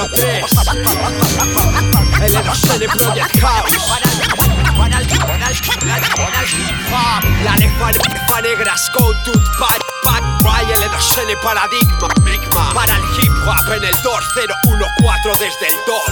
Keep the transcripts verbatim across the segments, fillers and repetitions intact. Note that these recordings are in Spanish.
cero tres. El L dos N Project House. Para el hip hop. La lefa negra, Scout, Bad, Bad, L dos N Paradigma. Para el hip hop en el dos cero uno cuatro desde el dos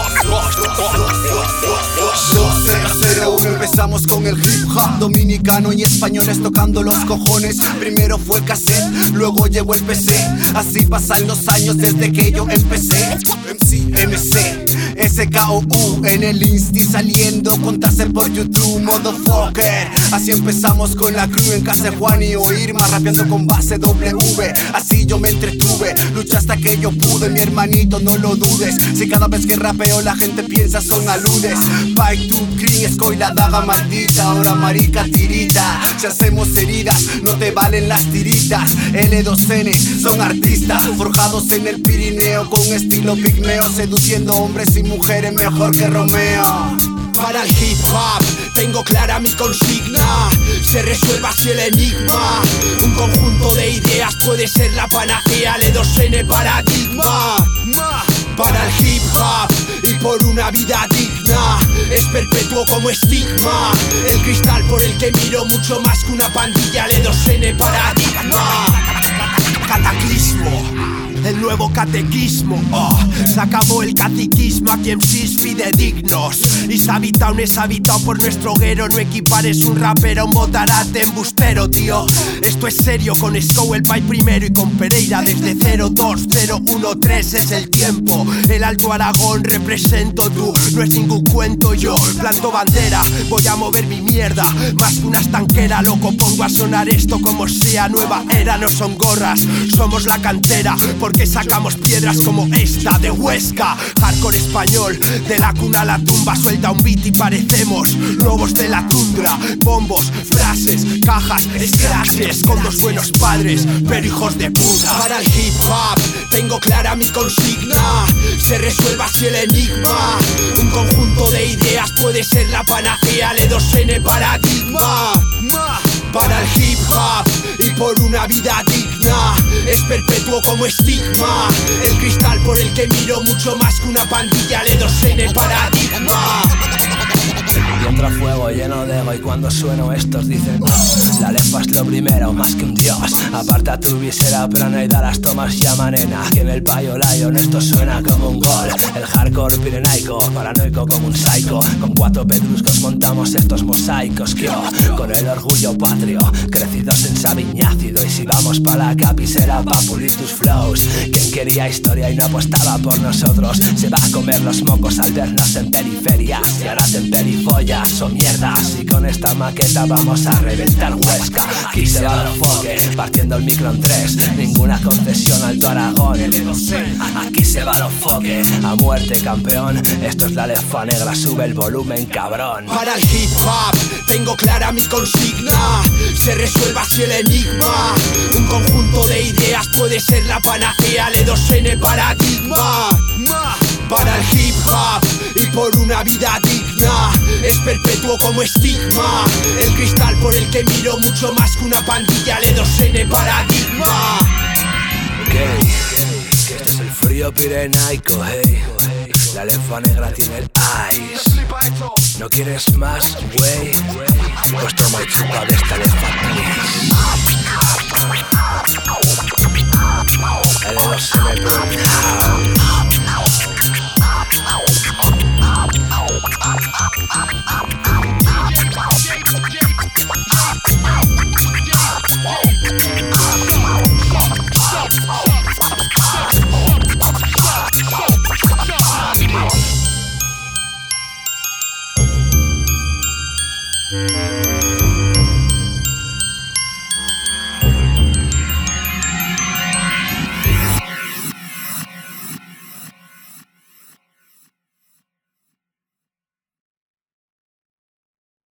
cero cero uno empezamos con el hip hop dominicano y españoles tocando los cojones. Primero fue cassette, luego llegó el P C. Así pasan los años desde que yo empecé. M C, M C, S K O U en el Insti saliendo con taser por YouTube, motherfucker. Así empezamos con la crew en casa de Juan y o Irma, rapeando con base W. Así yo me entretuve, luché hasta que yo pude, mi hermanito, no lo dudes. Si cada vez que rapeo la gente piensa son aludes. Pike to Green, Scoy, la daga maldita. Ahora marica tirita, si hacemos heridas no te valen las tiritas. L dos N son artistas forjados en el Pirineo con estilo pigmeo, seduciendo hombres y mujeres mejor que Romeo. Para el hip hop tengo clara mi consigna, se resuelva así el enigma. Un conjunto de ideas puede ser la panacea, L dos N Paradigma. Para el hip hop y por una vida digna, es perpetuo como estigma. El cristal por el que miro mucho más que una pandilla, L dos N Paradigma. Cataclismo, el nuevo catequismo, oh. Se acabó el caciquismo, aquí M Cs fidedignos. Y se habita un es habitado por nuestro hoguero. No equipares un rapero, un botarate, embustero, tío. Esto es serio, con Scow el Pai primero y con Pereira desde cero dos cero uno tres es el tiempo. El Alto Aragón represento, tú, no es ningún cuento. Yo planto bandera, voy a mover mi mierda. Más que una estanquera, loco, pongo a sonar esto como sea. Nueva era, no son gorras, somos la cantera. Porque sacamos piedras como esta de Huesca. Hardcore español, de la cuna a la tumba. Suelta un beat y parecemos lobos de la tundra. Bombos, frases, cajas, scratches. Con dos buenos padres, pero hijos de puta. Para el hip hop tengo clara mi consigna, se resuelva así el enigma. Un conjunto de ideas puede ser la panacea, L dos N Paradigma. Para el hip hop y por una vida digna, es perpetuo como estigma. El cristal por el que miro mucho más que una pandilla, L dos N Paradigma. Y entra fuego lleno de ego y cuando sueno estos dicen no. La lefa es lo primero, más que un dios. Aparta tu visera plana y da las tomas llama nena. Que en el payo lion esto suena como un gol. El hardcore pirenaico, paranoico como un psycho. Con cuatro pedruscos montamos estos mosaicos que yo, con el orgullo patrio, crecidos en sabiñácido. Y si vamos pa' la capi será pa' pulir tus flows. Quien quería historia y no apostaba por nosotros se va a comer los mocos al vernos en periferias. Y ahora te emperifollas o mierdas. Y con esta maqueta vamos a reventar Huesca. Aquí se va el enfoque, partiendo el micro en tres. Ninguna concesión Alto Aragón. Aquí se va el enfoque, a muerte campeón. Esto es la lefa negra, sube el volumen cabrón. Para el hip hop tengo clara mi consigna, se resuelva así el enigma. Un conjunto de ideas puede ser la panacea, L dos N Paradigma. Para el hip hop y por una vida digna, es perpetuo como estigma. El cristal por el que miro mucho más que una pandilla, L dos N Paradigma. Ok, que este es el frío pirenaico, hey. La lefa negra tiene el ice. ¿No quieres más, güey? Pues toma y chupa de esta lefa, please.